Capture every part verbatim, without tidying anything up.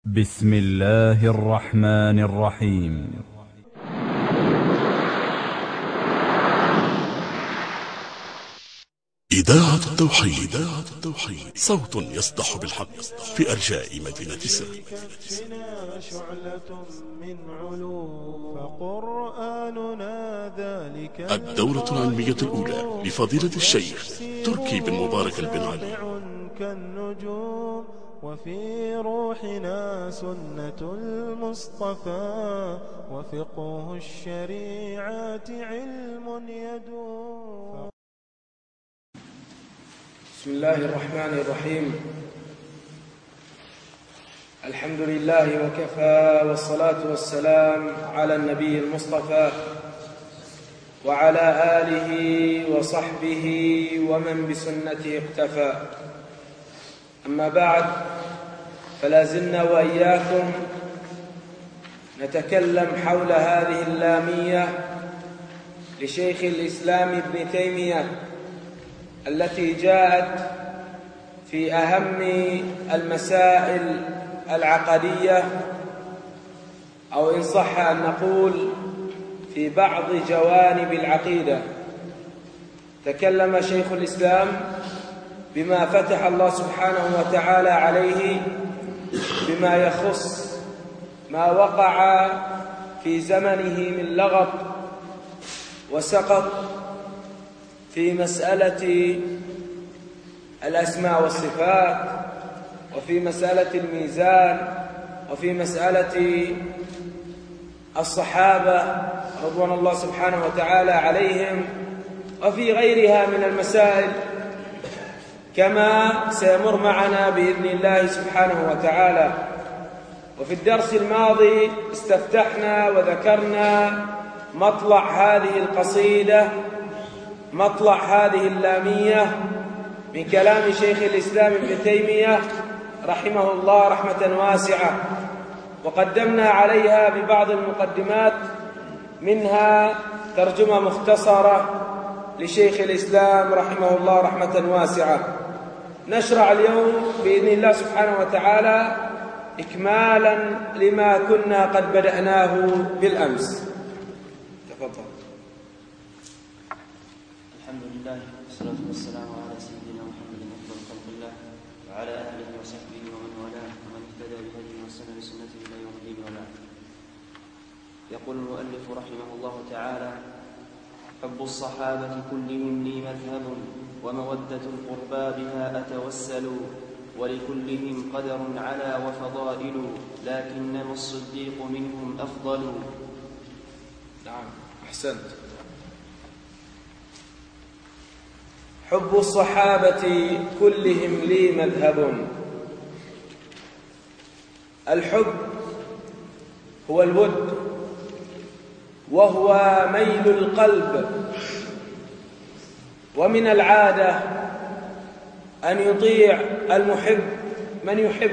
بسم الله الرحمن الرحيم. إذاعة التوحيد. صوت يصدح بالحق في أرجاء مدينة سر. الدورة العلمية الأولى لفضيلة الشيخ تركي بن مبارك البنعلي. وفي روحنا سنة المصطفى وفقه الشريعة علم يدوم. بسم الله الرحمن الرحيم. الحمد لله وكفى، والصلاة والسلام على النبي المصطفى وعلى آله وصحبه ومن بسنته اقتفى. أما بعد، فلا زلنا وإياكم نتكلم حول هذه اللامية لشيخ الإسلام ابن تيمية التي جاءت في أهم المسائل العقدية، أو إن صح أن نقول في بعض جوانب العقيدة. تكلم شيخ الإسلام بما فتح الله سبحانه وتعالى عليه بما يخص ما وقع في زمنه من لغط وسقط في مسألة الأسماء والصفات، وفي مسألة الميزان، وفي مسألة الصحابة رضوان الله سبحانه وتعالى عليهم، وفي غيرها من المسائل، كما سيمر معنا بإذن الله سبحانه وتعالى. وفي الدرس الماضي استفتحنا وذكرنا مطلع هذه القصيدة، مطلع هذه اللامية من كلام شيخ الإسلام ابن تيمية رحمه الله رحمة واسعة، وقدمنا عليها ببعض المقدمات، منها ترجمة مختصرة لشيخ الإسلام رحمه الله رحمة واسعة. نشرع اليوم بإذن الله سبحانه وتعالى إكمالا لما كنا قد بدأناه بالأمس. تفضل. الحمد لله والصلاة والسلام على سيدنا محمد أفضل خلق الله وعلى آله وصحبه ومن والاه ومن اهتدى بهديه واستنى بسنته إلى يوم الدين وبعد. يقول المؤلف رحمه الله تعالى: حب الصحابة كلهم لي مذهب، ومودة القربى بها أتوسل، ولكلهم قدر على وفضائل، لكنما الصديق منهم أفضل. نعم، أحسنت. حب الصحابة كلهم لي مذهب. الحب هو الود، وهو ميل القلب، ومن العادة أن يطيع المحب من يحب.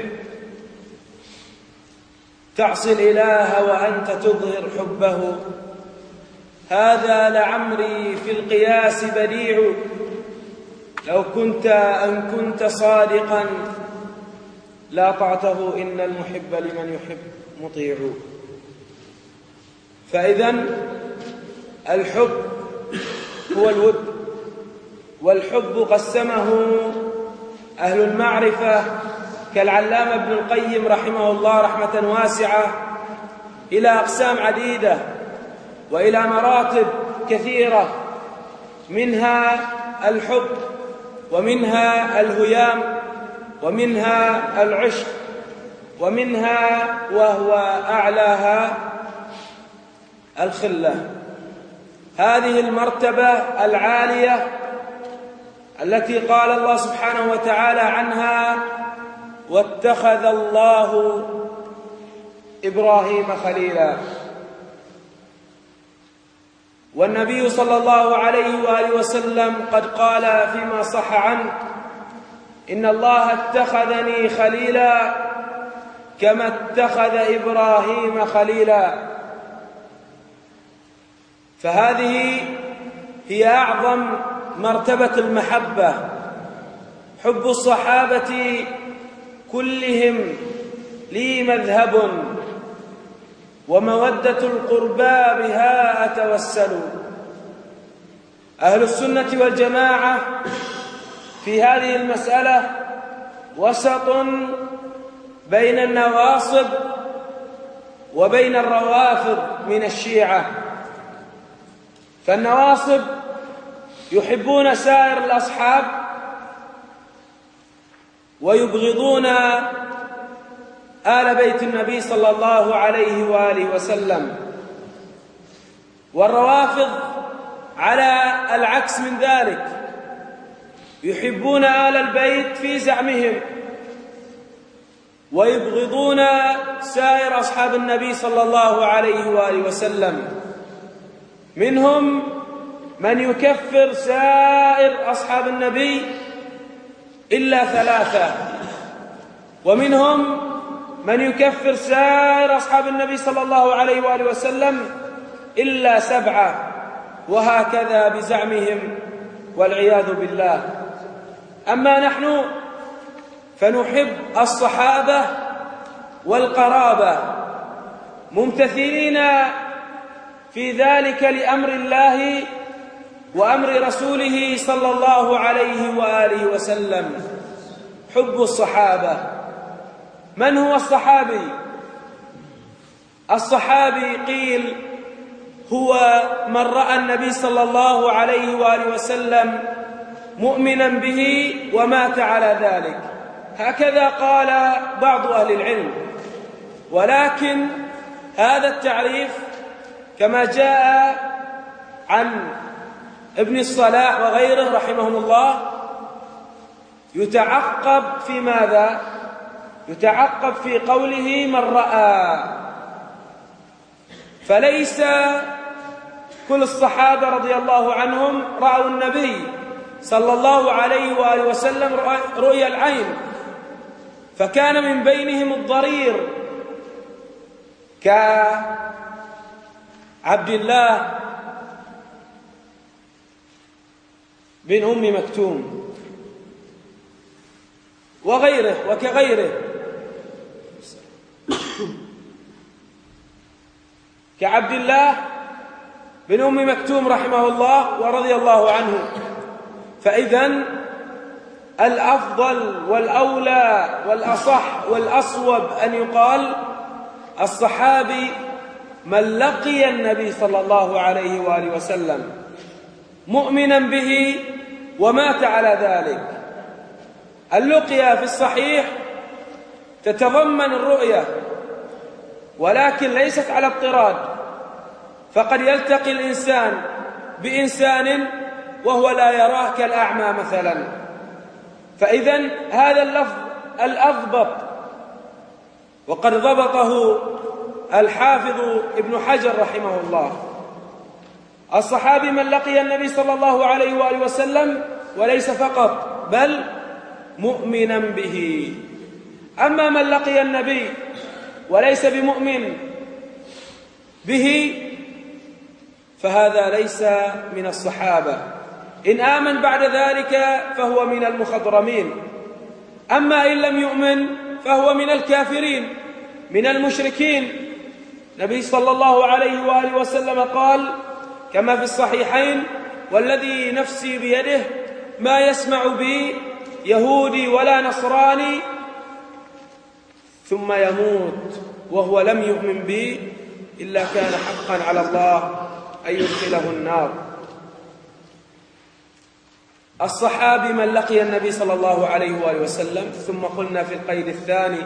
تعصي الإله وأنت تظهر حبه، هذا لعمري في القياس بديع. لو كنت أن كنت صادقا لا طعته، إن المحب لمن يحب مطيع. فإذن الحب هو الود، والحب قسمه أهل المعرفة كالعلامة ابن القيم رحمه الله رحمة واسعة إلى أقسام عديدة وإلى مراتب كثيرة، منها الحب، ومنها الهيام، ومنها العشق، ومنها وهو أعلاها الخلة. هذه المرتبة العالية التي قال الله سبحانه وتعالى عنها: واتخذ الله إبراهيم خليلا. والنبي صلى الله عليه وآله وسلم قد قال فيما صح عنه: إن الله اتخذني خليلا كما اتخذ إبراهيم خليلا. فهذه هي أعظم مرتبة المحبة، حب الصحابة كلهم لي مذهب ومودة القربى بها أتوسل. أهل السنة والجماعة في هذه المسألة وسط بين النواصب وبين الروافض من الشيعة. فالنواصب يحبون سائر الأصحاب ويبغضون آل بيت النبي صلى الله عليه وآله وسلم، والروافض على العكس من ذلك، يحبون آل البيت في زعمهم ويبغضون سائر أصحاب النبي صلى الله عليه وآله وسلم. منهم من يكفر سائر أصحاب النبي إلا ثلاثة، ومنهم من يكفر سائر أصحاب النبي صلى الله عليه وآله وسلم إلا سبعة، وهكذا بزعمهم والعياذ بالله. أما نحن فنحب الصحابة والقرابة ممتثلين في ذلك لأمر الله وأمر رسوله صلى الله عليه وآله وسلم. حب الصحابة. من هو الصحابي؟ الصحابي قيل هو من رأى النبي صلى الله عليه وآله وسلم مؤمنا به ومات على ذلك، هكذا قال بعض أهل العلم. ولكن هذا التعريف كما جاء عن ابن الصلاح وغيره رحمهم الله يتعقب في ماذا؟ يتعقب في قوله من رأى، فليس كل الصحابة رضي الله عنهم رأوا النبي صلى الله عليه وآله وسلم رؤيا العين، فكان من بينهم الضرير كعبد الله بن أم مكتوم وغيره وكغيره كعبد الله بن أم مكتوم رحمه الله ورضي الله عنه. فإذن الأفضل والأولى والأصح والأصوب أن يقال الصحابي من لقي النبي صلى الله عليه وآله وسلم مؤمنا به ومات على ذلك. اللقيا في الصحيح تتضمن الرؤية، ولكن ليست على اضطراد، فقد يلتقي الإنسان بإنسان وهو لا يراه كالأعمى مثلا. فإذن هذا اللفظ الأضبط، وقد ضبطه الحافظ ابن حجر رحمه الله. الصحابي من لقي النبي صلى الله عليه وآله وسلم وليس فقط بل مؤمنا به. أما من لقي النبي وليس بمؤمن به فهذا ليس من الصحابة. إن آمن بعد ذلك فهو من المخضرمين، أما إن لم يؤمن فهو من الكافرين من المشركين. النبي صلى الله عليه وآله وسلم قال كما في الصحيحين: والذي نفسي بيده ما يسمع بي يهودي ولا نصراني ثم يموت وهو لم يؤمن بي إلا كان حقا على الله أن يدخله النار. الصحابي من لقي النبي صلى الله عليه وآله وسلم، ثم قلنا في القيد الثاني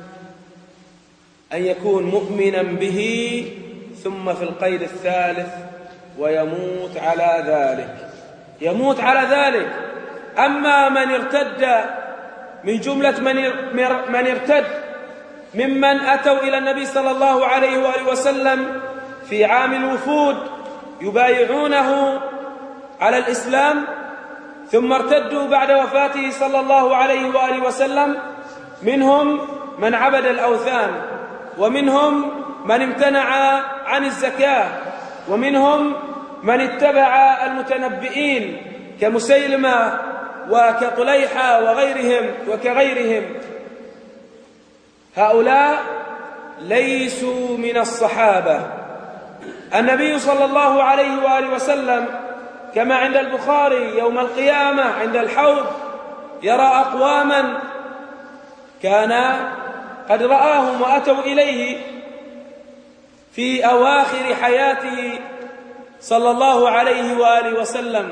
أن يكون مؤمنا به، ثم في القيد الثالث ويموت على ذلك. يموت على ذلك. أما من ارتد من جملة من ارتد ممن أتوا إلى النبي صلى الله عليه وآله وسلم في عام الوفود يبايعونه على الإسلام، ثم ارتدوا بعد وفاته صلى الله عليه وآله وسلم، منهم من عبد الأوثان، ومنهم من امتنع عن الزكاة، ومنهم من اتبع المتنبئين كمسيلمة وكطليحة وغيرهم وكغيرهم. هؤلاء ليسوا من الصحابة. النبي صلى الله عليه وآله وسلم كما عند البخاري يوم القيامة عند الحوض يرى أقواما كان قد رآهم وأتوا إليه في أواخر حياته صلى الله عليه وآله وسلم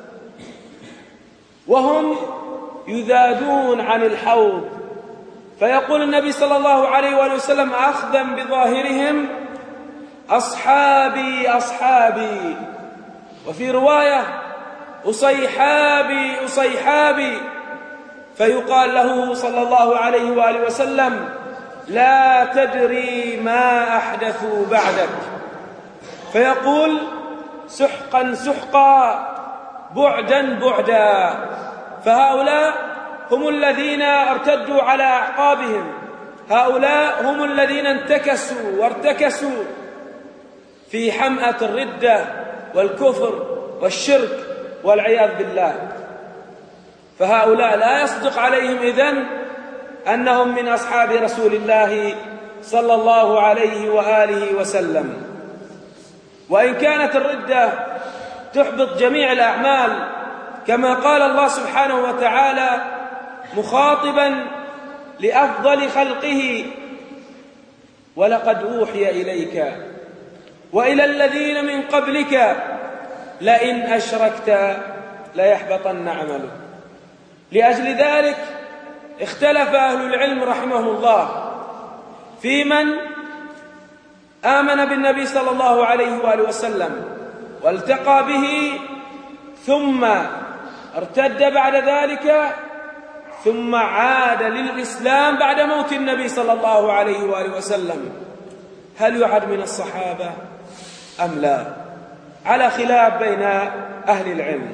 وهم يذادون عن الحوض، فيقول النبي صلى الله عليه وآله وسلم أخذا بظاهرهم: أصحابي أصحابي، وفي رواية: أصيحابي أصيحابي، فيقال له صلى الله عليه وآله وسلم: لا تدري ما أحدثوا بعدك، فيقول: سحقا سحقا بعدا بعدا. فهؤلاء هم الذين ارتدوا على أعقابهم، هؤلاء هم الذين انتكسوا وارتكسوا في حمأة الردة والكفر والشرك والعياذ بالله. فهؤلاء لا يصدق عليهم إذن أنهم من أصحاب رسول الله صلى الله عليه وآله وسلم. وإن كانت الردة تحبط جميع الأعمال كما قال الله سبحانه وتعالى مخاطبا لأفضل خلقه: ولقد أوحي إليك وإلى الذين من قبلك لئن أشركت ليحبطن عملك. لأجل ذلك اختلف أهل العلم رحمهم الله في من آمن بالنبي صلى الله عليه وآله وسلم والتقى به ثم ارتد بعد ذلك ثم عاد للإسلام بعد موت النبي صلى الله عليه وآله وسلم، هل يعد من الصحابة أم لا؟ على خلاف بين أهل العلم.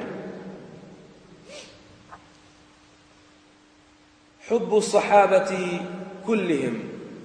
حب الصحابة كلهم،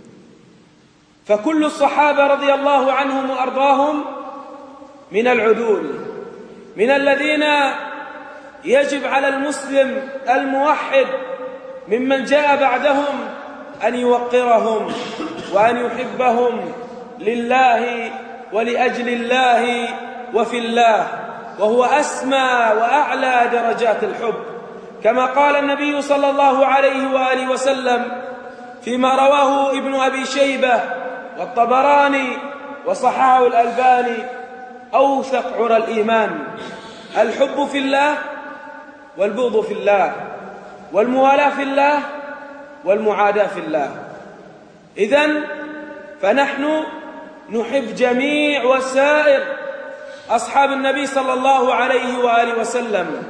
فكل الصحابة رضي الله عنهم وأرضاهم من العدول، من الذين يجب على المسلم الموحد ممن جاء بعدهم أن يوقرهم وأن يحبهم لله ولأجل الله وفي الله، وهو أسمى وأعلى درجات الحب، كما قال النبي صلى الله عليه وآله وسلم فيما رواه ابن أبي شيبة والطبراني وصححه الألباني: أوثق عرى الإيمان الحب في الله والبغض في الله والموالاة في الله والمعاداة في الله. إذن فنحن نحب جميع وسائر أصحاب النبي صلى الله عليه وآله وسلم،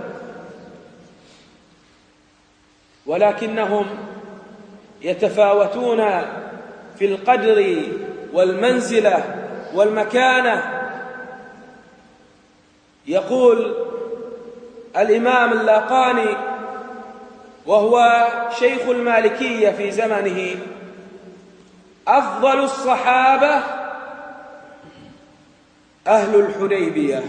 ولكنهم يتفاوتون في القدر والمنزلة والمكانة. يقول الإمام اللاقاني وهو شيخ المالكية في زمنه: أفضل الصحابة أهل الحديبية،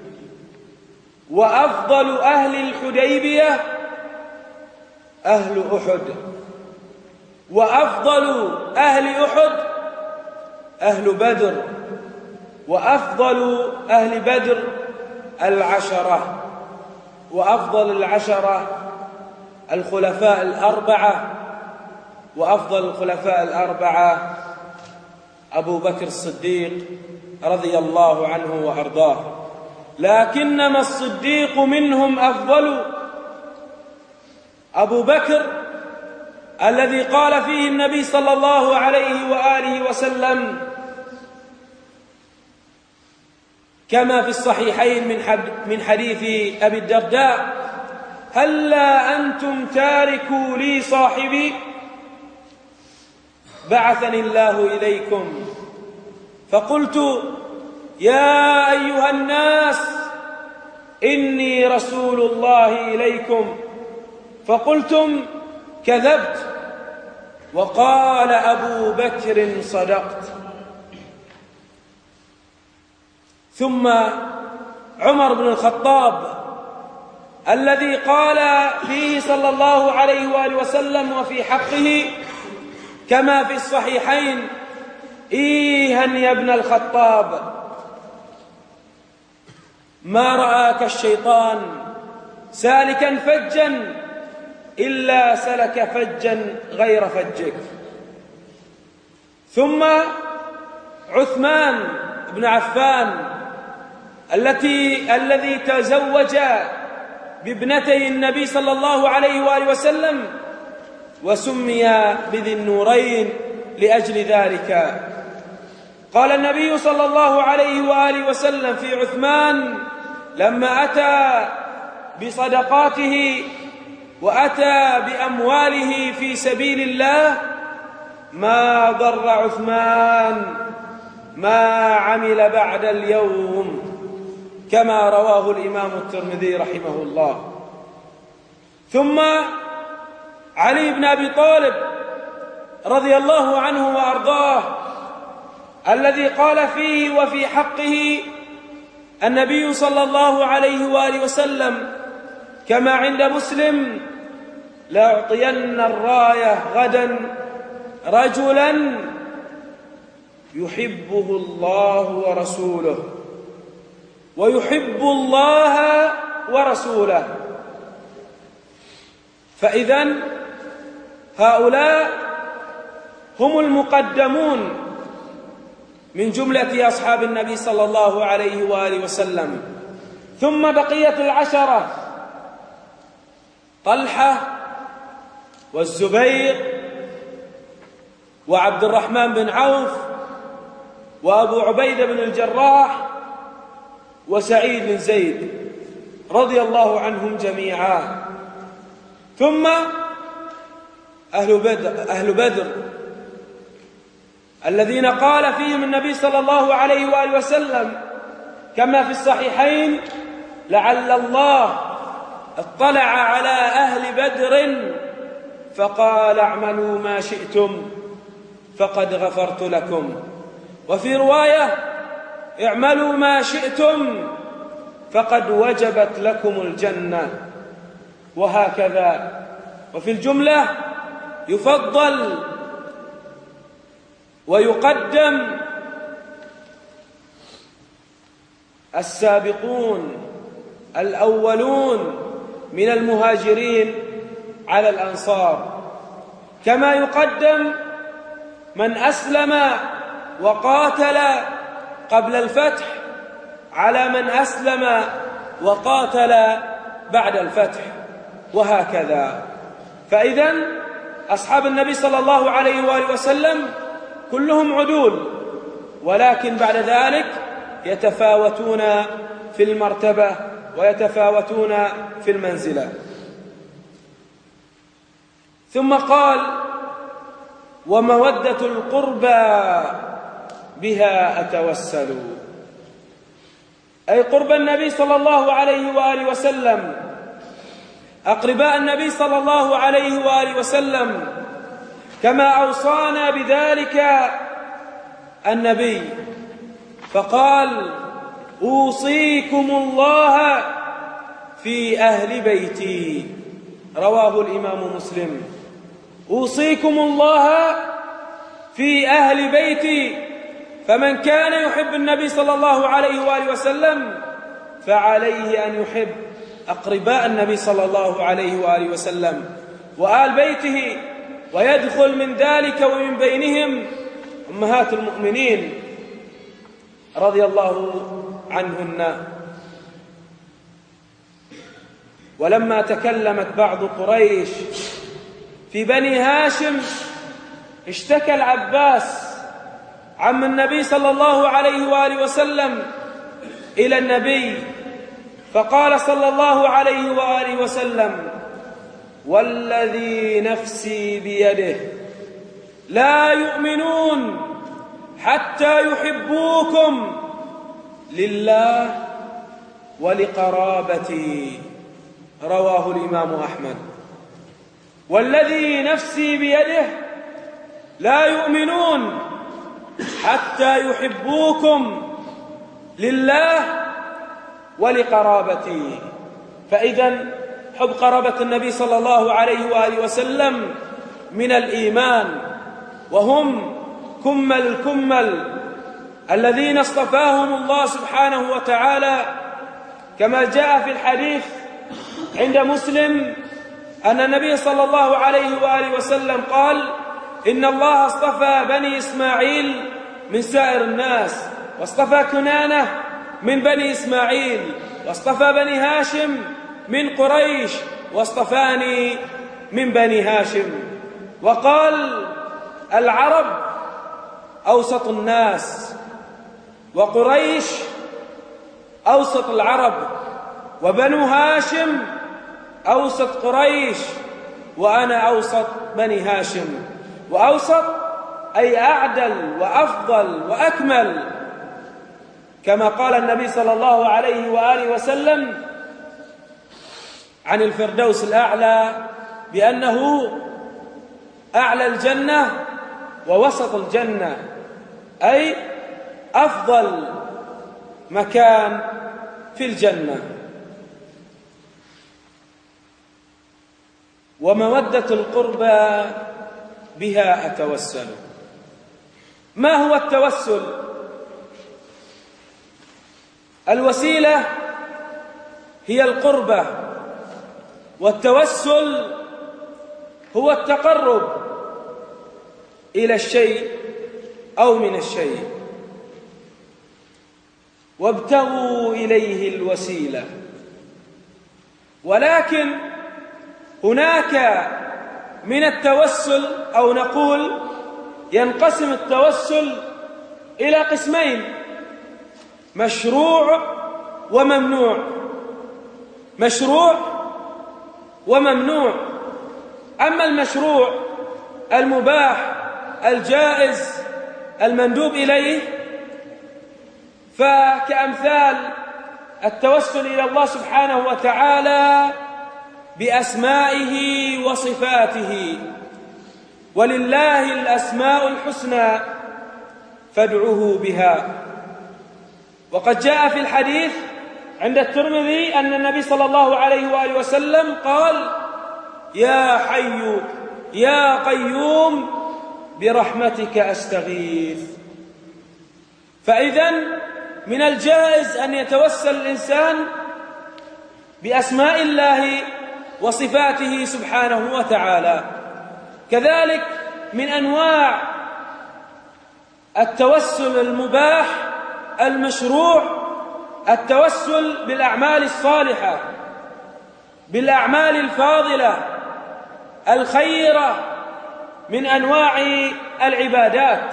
وأفضل أهل الحديبية أهل أحد، وأفضل أهل أحد أهل بدر، وأفضل أهل بدر العشرة، وأفضل العشرة الخلفاء الأربعة، وأفضل الخلفاء الأربعة أبو بكر الصديق رضي الله عنه وأرضاه، لكنما الصديق منهم أفضل. أبو بكر الذي قال فيه النبي صلى الله عليه وآله وسلم كما في الصحيحين من حديث أبي الدرداء: هلا أنتم تاركوا لي صاحبي بعثني الله إليكم، فقلت: يا أيها الناس إني رسول الله إليكم، فقلتم: كذبت. وقال أبو بكر: صدقت. ثم عمر بن الخطاب الذي قال فيه صلى الله عليه وآله وسلم وفي حقه: كما في الصحيحين: إيها يا ابن الخطاب، ما رآك الشيطان سالكا فجا إلا سلك فجا غير فجك. ثم عثمان بن عفان التي الذي تزوج بابنتي النبي صلى الله عليه وآله وسلم وسمي بذي النورين لأجل ذلك. قال النبي صلى الله عليه وآله وسلم في عثمان لما أتى بصدقاته وأتى بأمواله في سبيل الله: ما ضر عثمان ما عمل بعد اليوم، كما رواه الإمام الترمذي رحمه الله. ثم علي بن أبي طالب رضي الله عنه وأرضاه الذي قال فيه وفي حقه النبي صلى الله عليه وآله وسلم كما عند مسلم: لأعطين الراية غدا رجلا يحبه الله ورسوله ويحب الله ورسوله. فإذن هؤلاء هم المقدمون من جملة أصحاب النبي صلى الله عليه وآله وسلم. ثم بقية العشرة: طلحة والزبير وعبد الرحمن بن عوف وأبو عبيدة بن الجراح وسعيد بن زيد رضي الله عنهم جميعا. ثم أهل بدر, أهل بدر الذين قال فيهم النبي صلى الله عليه وآله وسلم كما في الصحيحين: لعل الله اطلع على أهل بدر فقال اعملوا ما شئتم فقد غفرت لكم. وفي رواية: اعملوا ما شئتم فقد وجبت لكم الجنة. وهكذا. وفي الجملة يفضل ويقدم السابقون الأولون من المهاجرين على الأنصار، كما يقدم من أسلم وقاتل قبل الفتح على من أسلم وقاتل بعد الفتح، وهكذا. فإذن أصحاب النبي صلى الله عليه وآله وسلم كلهم عدول، ولكن بعد ذلك يتفاوتون في المرتبة ويتفاوتون في المنزلة. ثم قال: ومودة القربى بها أتوسل، أي قرب النبي صلى الله عليه وآله وسلم، أقرباء النبي صلى الله عليه وآله وسلم، كما أوصانا بذلك النبي فقال: أوصيكم الله في أهل بيتي، رواه الإمام مسلم. أوصيكم الله في أهل بيتي، فمن كان يحب النبي صلى الله عليه وآله وسلم فعليه أن يحب أقرباء النبي صلى الله عليه وآله وسلم وآل بيته، ويدخل من ذلك ومن بينهم أمهات المؤمنين رضي الله عنهن. ولما تكلمت بعض قريش في بني هاشم اشتكى العباس عم النبي صلى الله عليه وآله وسلم إلى النبي، فقال صلى الله عليه وآله وسلم: والذي نفسي بيده لا يؤمنون حتى يحبوكم لله ولقرابتي، رواه الإمام أحمد. والذي نفسي بيده لا يؤمنون حتى يحبوكم لله ولقرابتي. فإذن حب قرابة النبي صلى الله عليه وآله وسلم من الإيمان، وهم كمل الكمل الذين اصطفاهم الله سبحانه وتعالى، كما جاء في الحديث عند مسلم أن النبي صلى الله عليه وآله وسلم قال: إن الله اصطفى بني إسماعيل من سائر الناس، واصطفى كنانة من بني إسماعيل، واصطفى بني هاشم من قريش، واصطفاني من بني هاشم. وقال: العرب أوسط الناس، وقريش أوسط العرب، وبنو هاشم أوسط قريش، وأنا أوسط بني هاشم. وأوسط أي أعدل وأفضل وأكمل، كما قال النبي صلى الله عليه وآله وسلم عن الفردوس الأعلى بأنه أعلى الجنة ووسط الجنة، أي أفضل مكان في الجنة. ومودة القربى بها أتوسل. ما هو التوسل؟ الوسيلة هي القربة، والتوسل هو التقرب إلى الشيء أو من الشيء. وابتغوا إليه الوسيلة. ولكن هناك من التوسل، أو نقول ينقسم التوسل إلى قسمين: مشروع وممنوع. مشروع وممنوع. أما المشروع المباح الجائز المندوب إليه فكأمثال التوسل إلى الله سبحانه وتعالى بأسمائه وصفاته: ولله الأسماء الحسنى فادعوه بها. وقد جاء في الحديث عند الترمذي أن النبي صلى الله عليه وآله وسلم قال: يا حي يا قيوم برحمتك أستغيث. فإذن من الجائز أن يتوسل الإنسان بأسماء الله وصفاته سبحانه وتعالى. كذلك من أنواع التوسل المباح المشروع التوسل بالأعمال الصالحة، بالأعمال الفاضلة الخيرة من أنواع العبادات.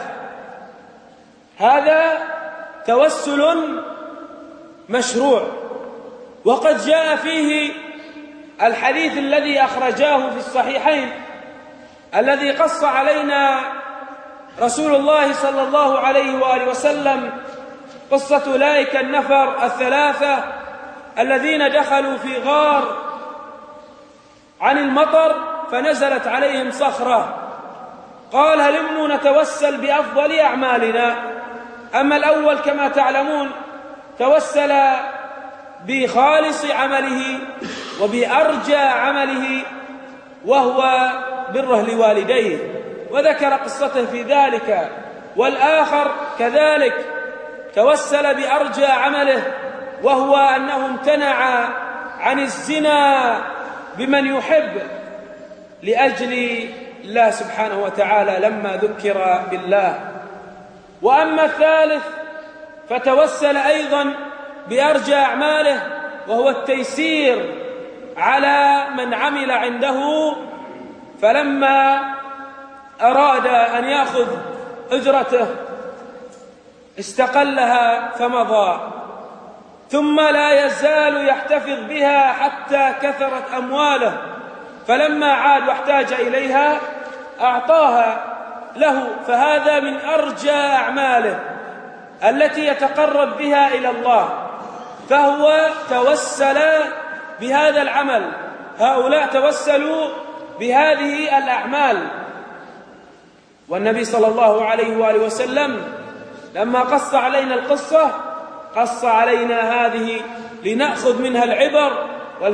هذا توسل مشروع، وقد جاء فيه الحديث الذي أخرجاه في الصحيحين الذي قص علينا رسول الله صلى الله عليه وآله وسلم قصة أولئك النفر الثلاثة الذين دخلوا في غار عن المطر فنزلت عليهم صخرة، قال: هلموا نتوسل بأفضل أعمالنا. أما الأول كما تعلمون توسل بخالص عمله وبأرجى عمله، وهو بره لوالديه، وذكر قصته في ذلك. والآخر كذلك توسل بأرجى عمله، وهو أنه امتنع عن الزنا بمن يحب لأجل الله سبحانه وتعالى لما ذكر بالله. وأما الثالث فتوسل أيضا بأرجى أعماله، وهو التيسير على من عمل عنده، فلما أراد أن يأخذ أجرته استقلها فمضى، ثم لا يزال يحتفظ بها حتى كثرت أمواله، فلما عاد واحتاج إليها أعطاها له. فهذا من أرجى أعماله التي يتقرب بها إلى الله، فهو توسل بهذا العمل. هؤلاء توسلوا بهذه الأعمال. والنبي صلى الله عليه وآله وسلم لما قص علينا القصة قص علينا هذه لنأخذ منها العبر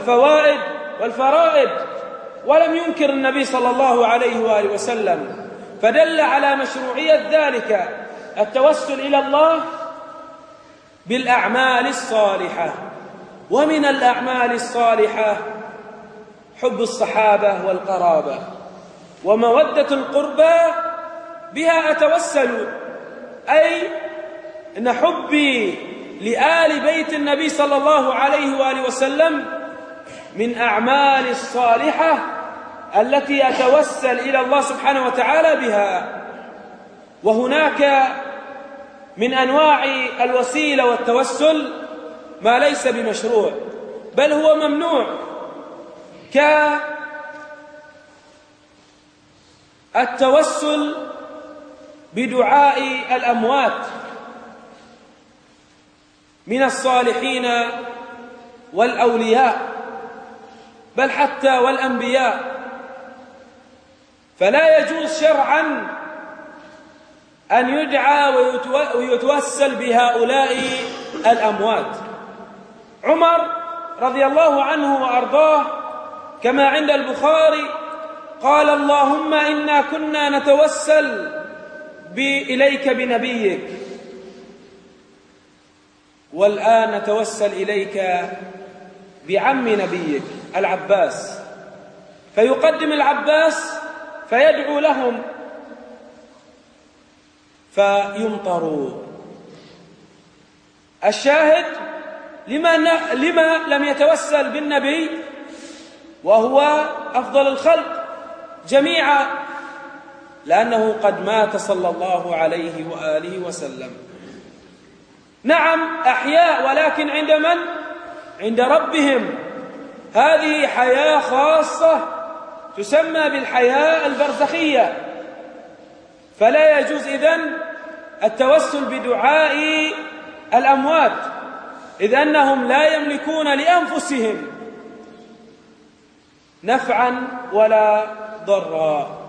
والفوائد والفرائد. ولم ينكر النبي صلى الله عليه وآله وسلم، فدل على مشروعية ذلك التوسل إلى الله بالأعمال الصالحة. ومن الأعمال الصالحة حب الصحابة والقرابة ومودة القربى، بها أتوسل، أي إن حبي لآل بيت النبي صلى الله عليه وآله وسلم من أعمال الصالحة التي أتوسل إلى الله سبحانه وتعالى بها. وهناك من أنواع الوسيلة والتوسل ما ليس بمشروع بل هو ممنوع، كالتوسل بدعاء الأموات من الصالحين والأولياء بل حتى والأنبياء، فلا يجوز شرعا أن يدعى ويتوسل بهؤلاء الأموات. عمر رضي الله عنه وأرضاه كما عند البخاري قال: اللهم إنا كنا نتوسل إليك بنبيك، والآن نتوسل إليك بعم نبيك العباس، فيقدم العباس فيدعو لهم فيمطروا. الشاهد لما, لما لم يتوسل بالنبي وهو أفضل الخلق جميعا؟ لأنه قد مات صلى الله عليه وآله وسلم. نعم أحياء، ولكن عند من؟ عند ربهم. هذه حياة خاصة تسمى بالحياة البرزخية، فلا يجوز إذن التوسل بدعاء الأموات، إذ أنهم لا يملكون لأنفسهم نفعا ولا ضرا.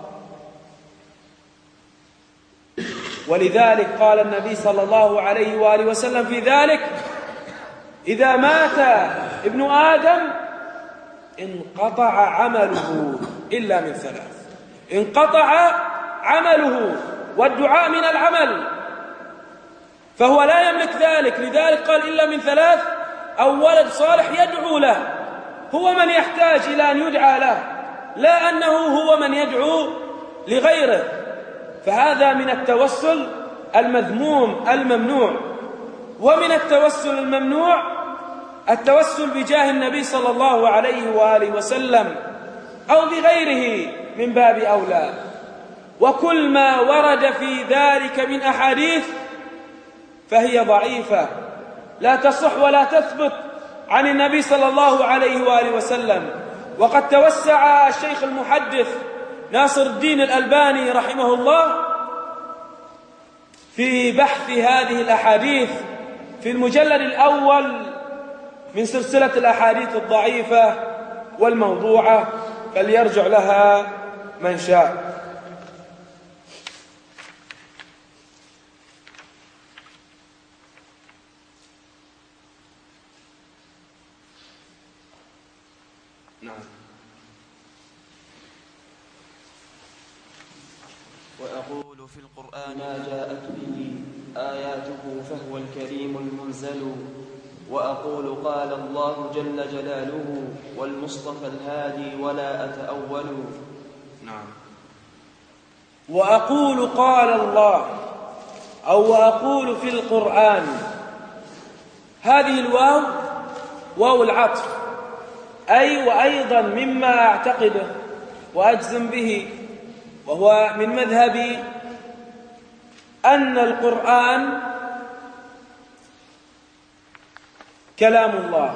ولذلك قال النبي صلى الله عليه وآله وسلم في ذلك: إذا مات ابن آدم انقطع عمله إلا من ثلاث. انقطع عمله، والدعاء من العمل، فهو لا يملك ذلك. لذلك قال: إلا من ثلاث: أو ولد صالح يدعو له، هو من يحتاج إلى أن يدعى له، لا أنه هو من يدعو لغيره. فهذا من التوسل المذموم الممنوع. ومن التوسل الممنوع التوسل بجاه النبي صلى الله عليه وآله وسلم أو بغيره من باب أولى. وكل ما ورد في ذلك من أحاديث فهي ضعيفة لا تصح ولا تثبت عن النبي صلى الله عليه وآله وسلم. وقد توسع الشيخ المحدث ناصر الدين الألباني رحمه الله في بحث هذه الأحاديث في المجلد الأول من سلسلة الأحاديث الضعيفة والموضوعة، فليرجع لها من شاء. نعم. وأقول في القرآن ما جاءت به آياته فهو الكريم المنزل. وأقول قال الله جل جلاله والمصطفى الهادي ولا أتأول. نعم. وأقول قال الله أو وأقول في القرآن، هذه الواو واو العطف، أي وأيضا مما أعتقده وأجزم به، وهو من مذهبي، أن القرآن كلام الله.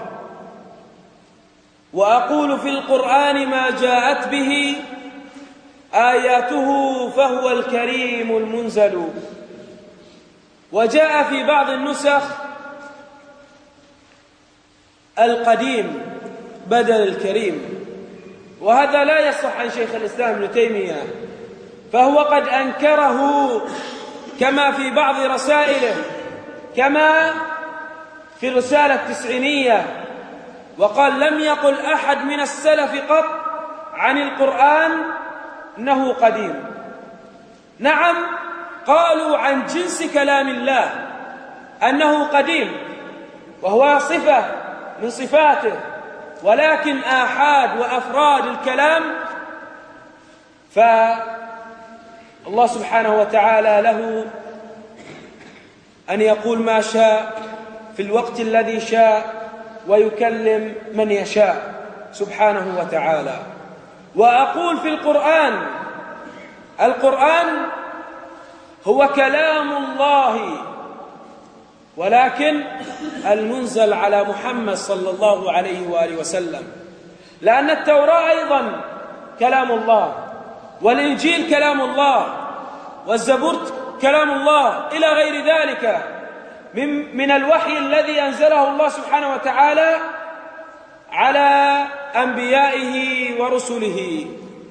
وأقول في القرآن ما جاءت به آياته فهو الكريم المنزل. وجاء في بعض النسخ القديم بدل الكريم، وهذا لا يصح عن شيخ الإسلام ابن تيمية، فهو قد أنكره كما في بعض رسائله، كما في الرسالة التسعينية، وقال: لم يقل أحد من السلف قط عن القرآن إنه قديم، نعم، قالوا عن جنس كلام الله أنه قديم وهو صفة من صفاته، ولكن آحاد وأفراد الكلام فالله سبحانه وتعالى له أن يقول ما شاء في الوقت الذي شاء ويكلم من يشاء سبحانه وتعالى. وأقول في القرآن، القرآن هو كلام الله ولكن المنزل على محمد صلى الله عليه وآله وسلم، لأن التوراة أيضا كلام الله، والإنجيل كلام الله، والزبور كلام الله، إلى غير ذلك من, من الوحي الذي أنزله الله سبحانه وتعالى على أنبيائه ورسله.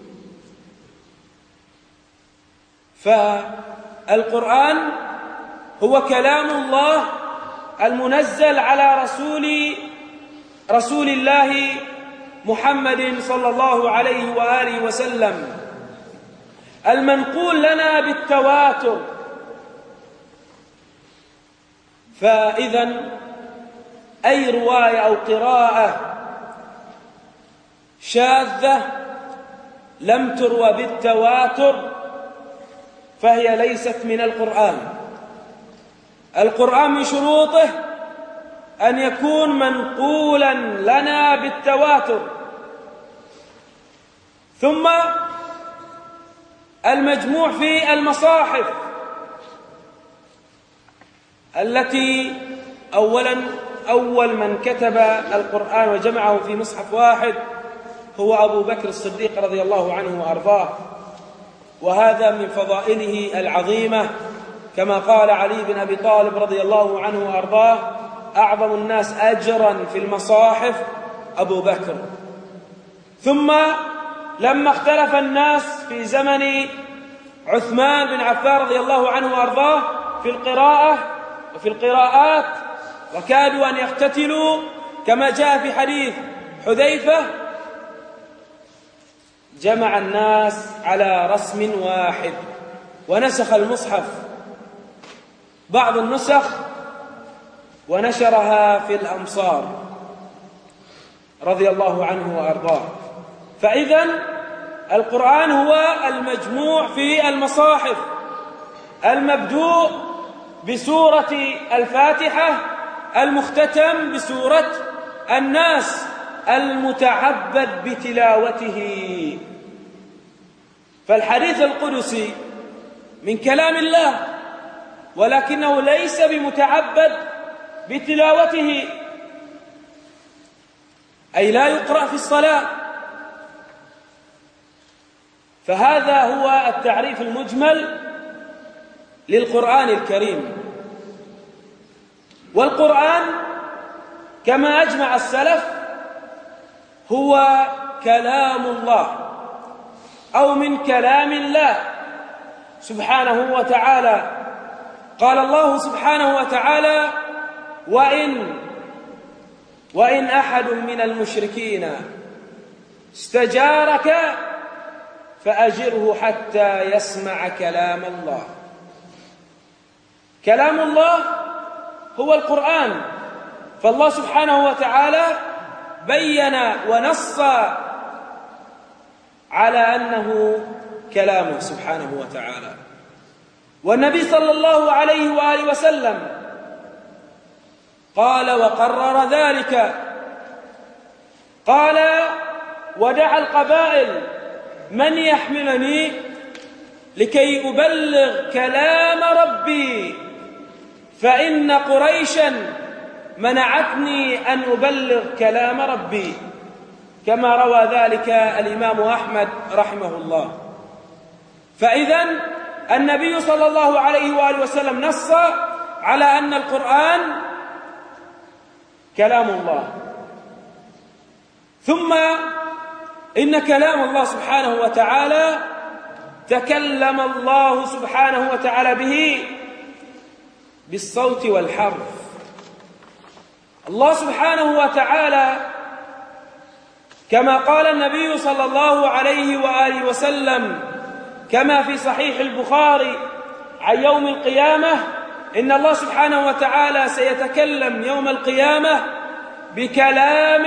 فالقرآن هو كلام الله المنزل على رسول رسول الله محمد صلى الله عليه وآله وسلم، المنقول لنا بالتواتر. فإذا أي رواية أو قراءة شاذة لم تروى بالتواتر فهي ليست من القرآن. القرآن من شروطه أن يكون منقولا لنا بالتواتر. ثم المجموع في المصاحف التي أولا أول من كتب القرآن وجمعه في مصحف واحد هو أبو بكر الصديق رضي الله عنه وأرضاه، وهذا من فضائله العظيمة، كما قال علي بن أبي طالب رضي الله عنه وأرضاه: أعظم الناس أجرا في المصاحف أبو بكر. ثم لما اختلف الناس في زمن عثمان بن عفان رضي الله عنه وأرضاه في القراءة وفي القراءات وكادوا أن يقتتلوا كما جاء في حديث حذيفة، جمع الناس على رسم واحد ونسخ المصحف بعض النسخ ونشرها في الأمصار رضي الله عنه وأرضاه. فإذا القرآن هو المجموع في المصاحف، المبدوء بسورة الفاتحة، المختتم بسورة الناس، المتعبد بتلاوته. فالحديث القدسي من كلام الله ولكنه ليس بمتعبد بتلاوته، أي لا يقرأ في الصلاة. فهذا هو التعريف المجمل للقرآن الكريم. والقرآن كما أجمع السلف هو كلام الله أو من كلام الله سبحانه وتعالى. قال الله سبحانه وتعالى: وإن وإن أحد من المشركين استجارك فأجره حتى يسمع كلام الله. كلام الله هو القرآن، فالله سبحانه وتعالى بين ونص على أنه كلامه سبحانه وتعالى. والنبي صلى الله عليه وآله وسلم قال وقرر ذلك، قال: ودع القبائل من يحملني لكي أبلغ كلام ربي، فإن قريشا منعتني أن أبلغ كلام ربي، كما روى ذلك الإمام أحمد رحمه الله. فإذا النبي صلى الله عليه وآله وسلم نص على أن القرآن كلام الله. ثم إن كلام الله سبحانه وتعالى تكلم الله سبحانه وتعالى به بالصوت والحرف. الله سبحانه وتعالى كما قال النبي صلى الله عليه وآله وسلم: كما في صحيح البخاري عن يوم القيامة إن الله سبحانه وتعالى سيتكلم يوم القيامة بكلام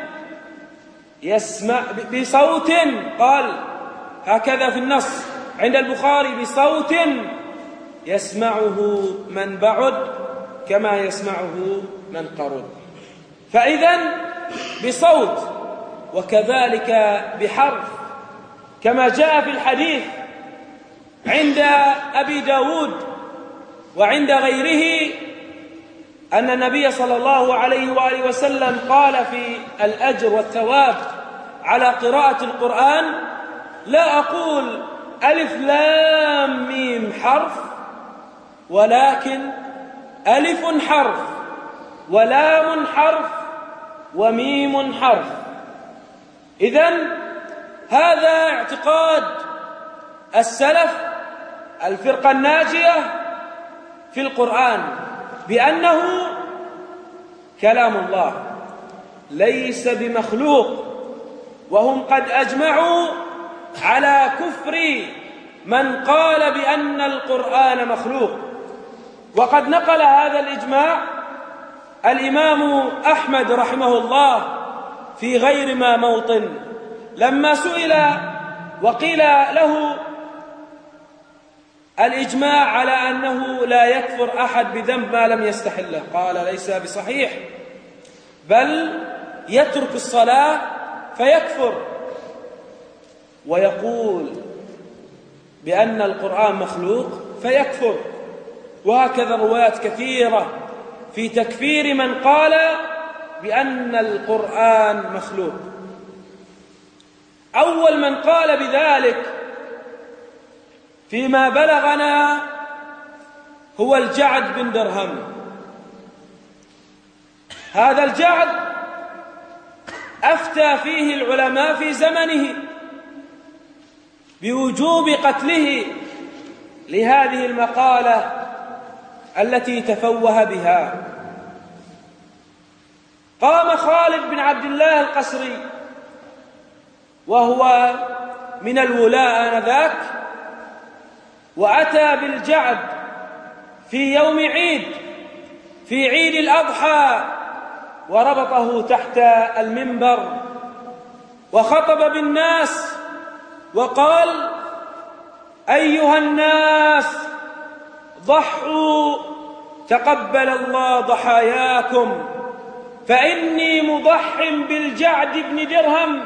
يسمع بصوت، قال هكذا في النص عند البخاري: بصوت يسمعه من بعد كما يسمعه من قرب. فإذن بصوت، وكذلك بحرف، كما جاء في الحديث عند أبي داود وعند غيره أن النبي صلى الله عليه وآله وسلم قال في الأجر والثواب على قراءة القرآن: لا أقول ألف لام ميم حرف، ولكن ألف حرف ولام حرف وميم حرف. إذن هذا اعتقاد السلف الفرقة الناجية في القرآن، بأنه كلام الله ليس بمخلوق، وهم قد أجمعوا على كفر من قال بأن القرآن مخلوق. وقد نقل هذا الإجماع الإمام أحمد رحمه الله في غير ما موطن، لما سئل وقيل له الإجماع على أنه لا يكفر أحد بذنب ما لم يستحله، قال: ليس بصحيح، بل يترك الصلاة فيكفر، ويقول بأن القرآن مخلوق فيكفر. وهكذا روايات كثيرة في تكفير من قال بأن القرآن مخلوق. أول من قال بذلك فيما بلغنا هو الجعد بن درهم. هذا الجعد أفتى فيه العلماء في زمنه بوجوب قتله لهذه المقالة التي تفوه بها. قام خالد بن عبد الله القسري وهو من الولاة آنذاك، وأتى بالجعد في يوم عيد، في عيد الأضحى، وربطه تحت المنبر وخطب بالناس وقال: أيها الناس، ضحوا تقبل الله ضحاياكم، فإني مضح بالجعد بن درهم،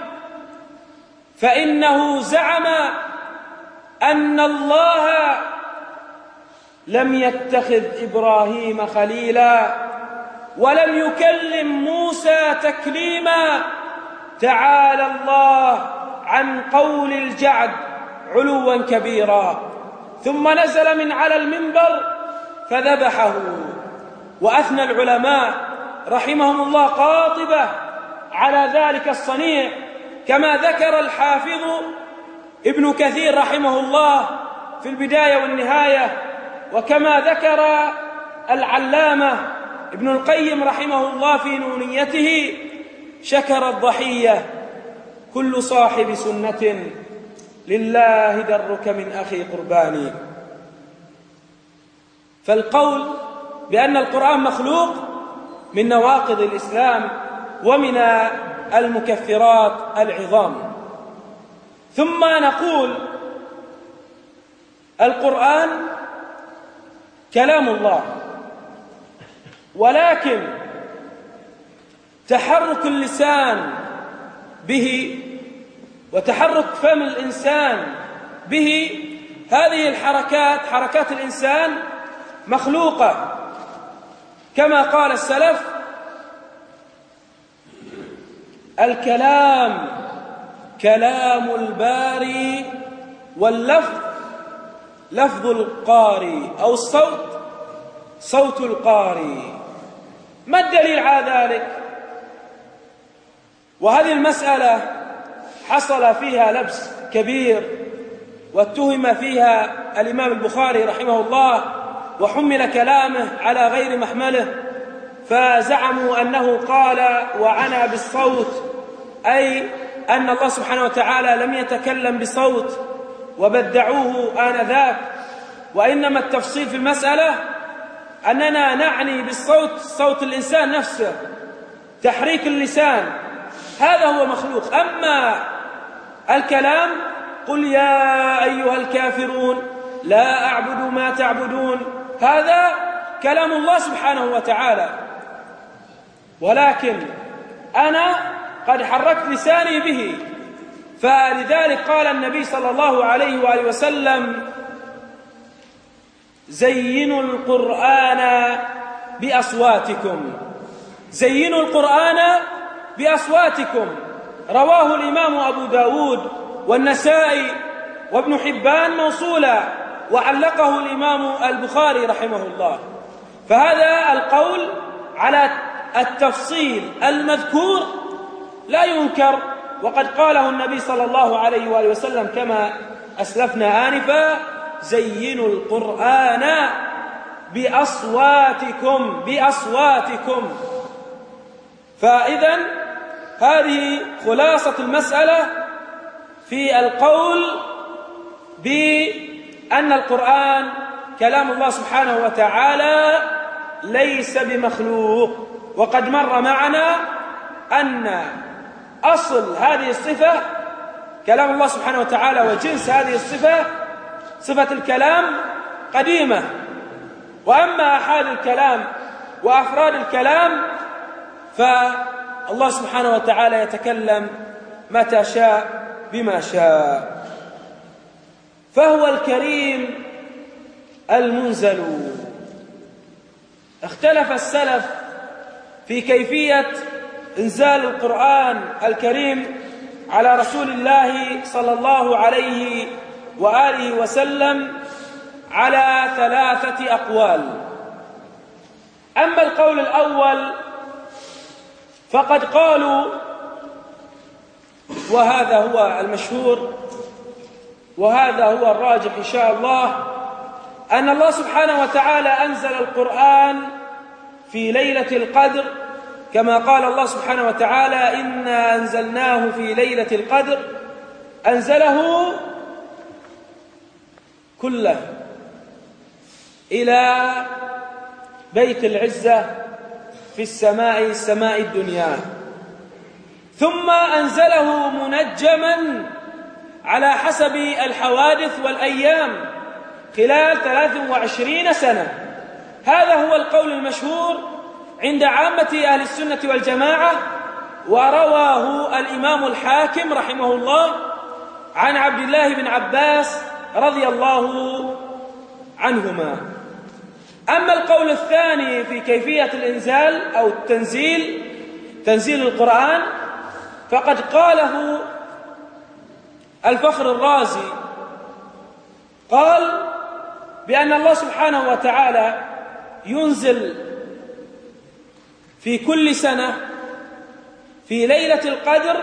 فإنه زعم أن الله لم يتخذ إبراهيم خليلا ولم يكلم موسى تكليما، تعالى الله عن قول الجعد علوا كبيرا. ثم نزل من على المنبر فذبحه. وأثنى العلماء رحمهم الله قاطبة على ذلك الصنيع، كما ذكر الحافظ ابن كثير رحمه الله في البداية والنهاية، وكما ذكر العلامة ابن القيم رحمه الله في نونيته: شكر الضحية كل صاحب سنة، لله درك من أخي قرباني. فالقول بأن القرآن مخلوق من نواقض الإسلام ومن المكفرات العظام. ثم نقول القرآن كلام الله، ولكن تحرك اللسان به وتحرك فم الإنسان به، هذه الحركات حركات الإنسان مخلوقة، كما قال السلف: الكلام كلام الباري، واللفظ لفظ القاري، أو الصوت صوت القاري. ما الدليل على ذلك؟ وهذه المسألة حصل فيها لبس كبير، واتهم فيها الإمام البخاري رحمه الله، وحمل كلامه على غير محمله، فزعموا أنه قال وعنى بالصوت، أي أن الله سبحانه وتعالى لم يتكلم بصوت، وبدعوه آنذاك، وإنما التفصيل في المسألة أننا نعني بالصوت صوت الإنسان نفسه، تحريك اللسان هذا هو مخلوق. أما الكلام قل يا أيها الكافرون لا أعبد ما تعبدون، هذا كلام الله سبحانه وتعالى، ولكن أنا قد حركت لساني به. فلذلك قال النبي صلى الله عليه وآله وسلم زينوا القرآن بأصواتكم، زينوا القرآن بأصواتكم. رواه الإمام أبو داود والنسائي وابن حبان موصولا، وعلقه الإمام البخاري رحمه الله. فهذا القول على التفصيل المذكور لا ينكر، وقد قاله النبي صلى الله عليه وآله وسلم كما أسلفنا آنفا زينوا القرآن بأصواتكم بأصواتكم. فإذن هذه خلاصة المسألة في القول بأن القرآن كلام الله سبحانه وتعالى ليس بمخلوق. وقد مر معنا أن أصل هذه الصفة كلام الله سبحانه وتعالى، وجنس هذه الصفة صفة الكلام قديمة، وأما أحاد الكلام وأفراد الكلام فالله سبحانه وتعالى يتكلم متى شاء بما شاء. فهو الكريم المنزل. اختلف السلف في كيفية إنزال القرآن الكريم على رسول الله صلى الله عليه وآله وسلم على ثلاثة أقوال. أما القول الأول فقد قالوا، وهذا هو المشهور وهذا هو الراجح إن شاء الله، أن الله سبحانه وتعالى أنزل القرآن في ليلة القدر، كما قال الله سبحانه وتعالى إنا أنزلناه في ليلة القدر، أنزله كله إلى بيت العزة في السماء السماء الدنيا، ثم أنزله منجما على حسب الحوادث والأيام خلال ثلاث وعشرين سنة. هذا هو القول المشهور عند عامة أهل السنة والجماعة، ورواه الإمام الحاكم رحمه الله عن عبد الله بن عباس رضي الله عنهما. أما القول الثاني في كيفية الإنزال أو التنزيل، تنزيل القرآن، فقد قاله الفخر الرازي، قال بأن الله سبحانه وتعالى ينزل في كل سنة في ليلة القدر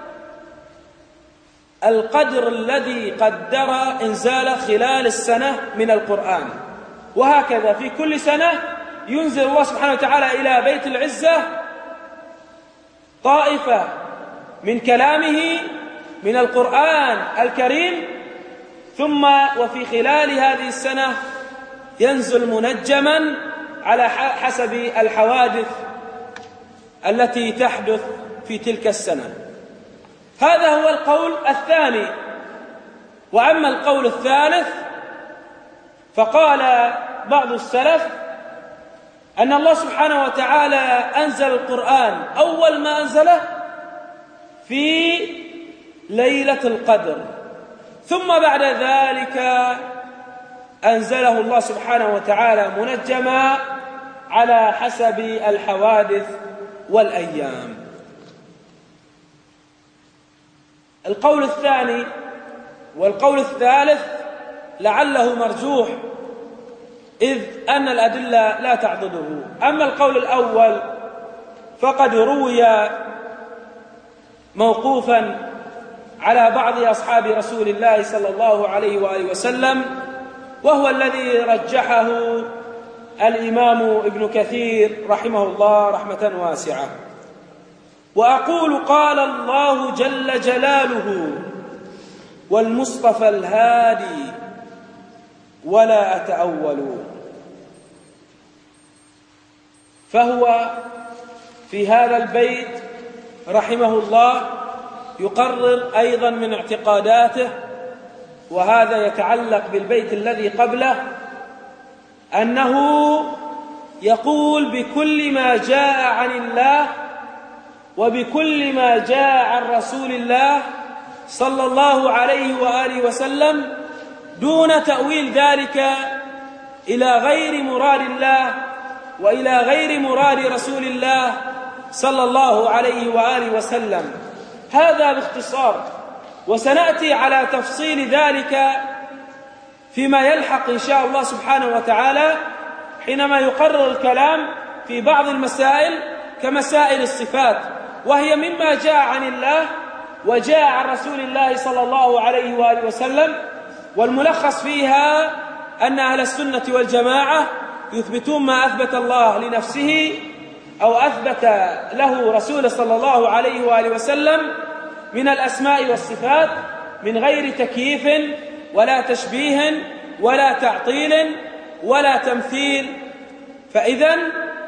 القدر الذي قدر إنزال خلال السنة من القرآن، وهكذا في كل سنة ينزل الله سبحانه وتعالى إلى بيت العزة طائفة من كلامه من القرآن الكريم، ثم وفي خلال هذه السنة ينزل منجما على حسب الحوادث التي تحدث في تلك السنة. هذا هو القول الثاني. وأما القول الثالث فقال بعض السلف أن الله سبحانه وتعالى أنزل القرآن أول ما أنزله في ليلة القدر، ثم بعد ذلك أنزله الله سبحانه وتعالى منجما على حسب الحوادث والأيام. القول الثاني والقول الثالث لعله مرجوح، إذ أن الأدلة لا تعضده. أما القول الأول فقد روي موقوفا على بعض أصحاب رسول الله صلى الله عليه وآله وسلم، وهو الذي رجحه الإمام ابن كثير رحمه الله رحمة واسعة. وأقول قال الله جل جلاله والمصطفى الهادي ولا أتأول. فهو في هذا البيت رحمه الله يقرر أيضا من اعتقاداته، وهذا يتعلق بالبيت الذي قبله، أنه يقول بكل ما جاء عن الله وبكل ما جاء عن رسول الله صلى الله عليه وآله وسلم دون تأويل ذلك إلى غير مراد الله وإلى غير مراد رسول الله صلى الله عليه وآله وسلم. هذا باختصار، وسنأتي على تفصيل ذلك فيما يلحق إن شاء الله سبحانه وتعالى حينما يقرر الكلام في بعض المسائل كمسائل الصفات، وهي مما جاء عن الله وجاء عن رسول الله صلى الله عليه وآله وسلم. والملخص فيها أن أهل السنة والجماعة يثبتون ما أثبت الله لنفسه أو أثبت له رسول صلى الله عليه وآله وسلم من الأسماء والصفات من غير تكييف ولا تشبيه ولا تعطيل ولا تمثيل. فإذن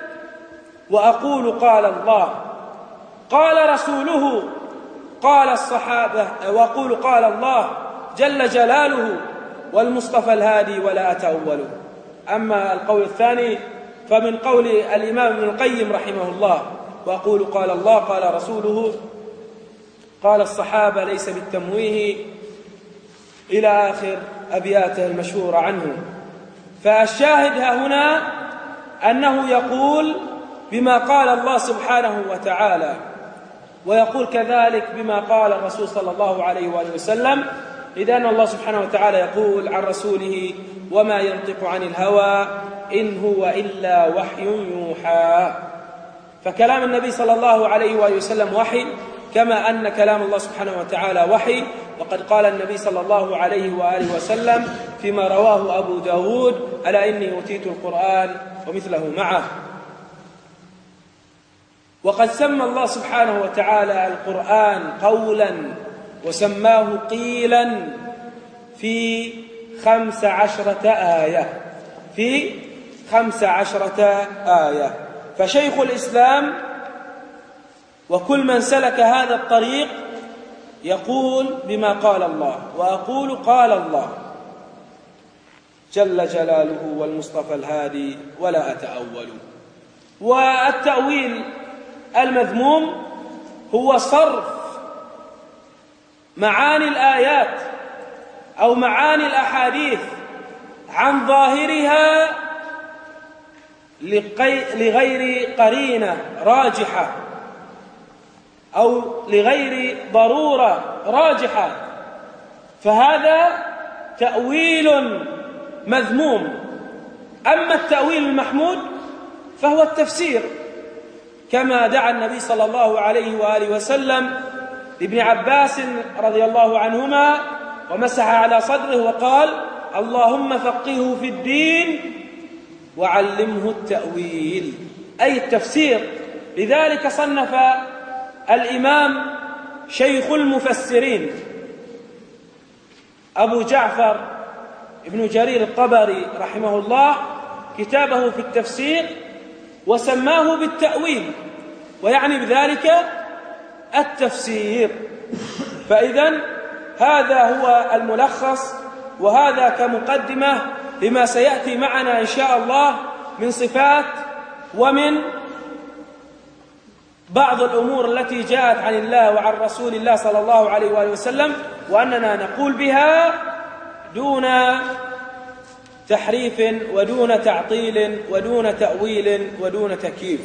وأقول قال الله قال رسوله قال الصحابة، وأقول قال الله جل جلاله والمصطفى الهادي ولا أتأول. أما القول الثاني فمن قول الإمام ابن القيم رحمه الله وأقول قال الله قال رسوله قال الصحابة ليس بالتمويه إلى آخر أبياته المشهورة عنه. فالشاهد ها هنا أنه يقول بما قال الله سبحانه وتعالى، ويقول كذلك بما قال الرسول صلى الله عليه وآله وسلم، إذن الله سبحانه وتعالى يقول عن رسوله وما ينطق عن الهوى إن هو إلا وحي يوحى. فكلام النبي صلى الله عليه وآله وسلم وحي، كما أن كلام الله سبحانه وتعالى وحي. وقد قال النبي صلى الله عليه وآله وسلم فيما رواه أبو داود ألا إني أوتيت القرآن ومثله معه. وقد سمى الله سبحانه وتعالى القرآن قولا وسماه قيلا في خمس عشرة آية في خمس عشرة آية. فشيخ الإسلام وكل من سلك هذا الطريق يقول بما قال الله، وأقول قال الله جل جلاله والمصطفى الهادي ولا أتأول. والتأويل المذموم هو صرف معاني الآيات أو معاني الأحاديث عن ظاهرها لغير قرينة راجحة أو لغير ضرورة راجحة، فهذا تأويل مذموم. أما التأويل المحمود فهو التفسير، كما دعا النبي صلى الله عليه وآله وسلم لابن عباس رضي الله عنهما ومسح على صدره وقال اللهم فقهه في الدين وعلمه التأويل، أي التفسير. لذلك صنف الإمام شيخ المفسرين أبو جعفر ابن جرير الطبري رحمه الله كتابه في التفسير وسماه بالتأويل، ويعني بذلك التفسير. فإذن هذا هو الملخص، وهذا كمقدمة لما سيأتي معنا إن شاء الله من صفات ومن بعض الأمور التي جاءت عن الله وعن رسول الله صلى الله عليه وآله وسلم، وأننا نقول بها دون تحريف ودون تعطيل ودون تأويل ودون تكييف.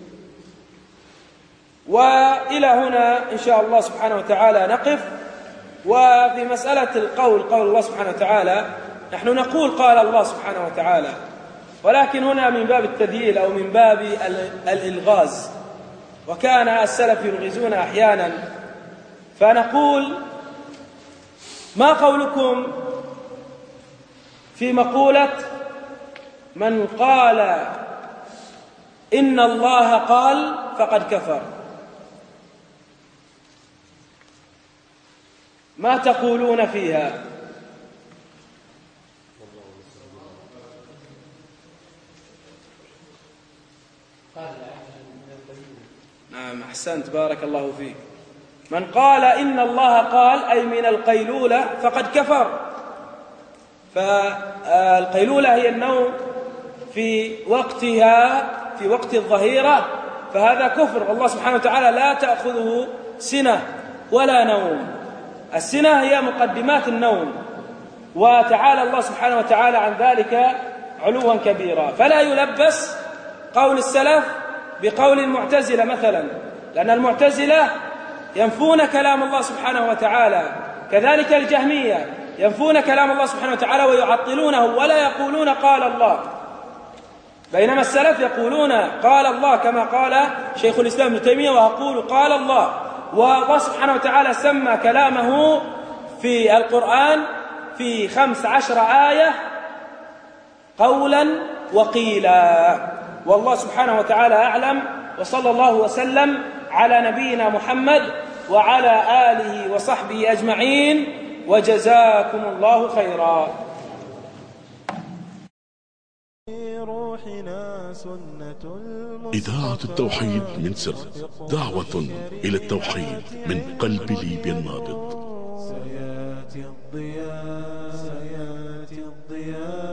وإلى هنا إن شاء الله سبحانه وتعالى نقف. وفي مسألة القول، قول الله سبحانه وتعالى، نحن نقول قال الله سبحانه وتعالى، ولكن هنا من باب التذييل أو من باب الإلغاز، وكان السلف يلغزون أحيانا. فنقول ما قولكم في مقولة من قال إن الله قال فقد كفر؟ ما تقولون فيها؟ نعم أحسنت بارك الله فيك. من قال إن الله قال أي من القيلولة فقد كفر. فالقيلولة هي النوم في وقتها في وقت الظهيرة، فهذا كفر، والله سبحانه وتعالى لا تأخذه سنة ولا نوم. السنة هي مقدمات النوم، وتعالى الله سبحانه وتعالى عن ذلك علوا كبيرا. فلا يلبس قول السلف بقول المعتزلة مثلا، لأن المعتزلة ينفون كلام الله سبحانه وتعالى، كذلك الجهمية ينفون كلام الله سبحانه وتعالى ويعطلونه ولا يقولون قال الله، بينما السلف يقولون قال الله كما قال شيخ الإسلام ابن تيمية وأقول قال الله. والله سبحانه وتعالى سمى كلامه في القرآن في خمس عشر آية قولا وقيلا، والله سبحانه وتعالى أعلم. وصلى الله وسلم على نبينا محمد وعلى آله وصحبه أجمعين، وجزاكم الله خيرا. إذاعة التوحيد من سر، دعوة إلى التوحيد من قلب ليبيا النابض. سيأتي الضياء سيأتي الضياء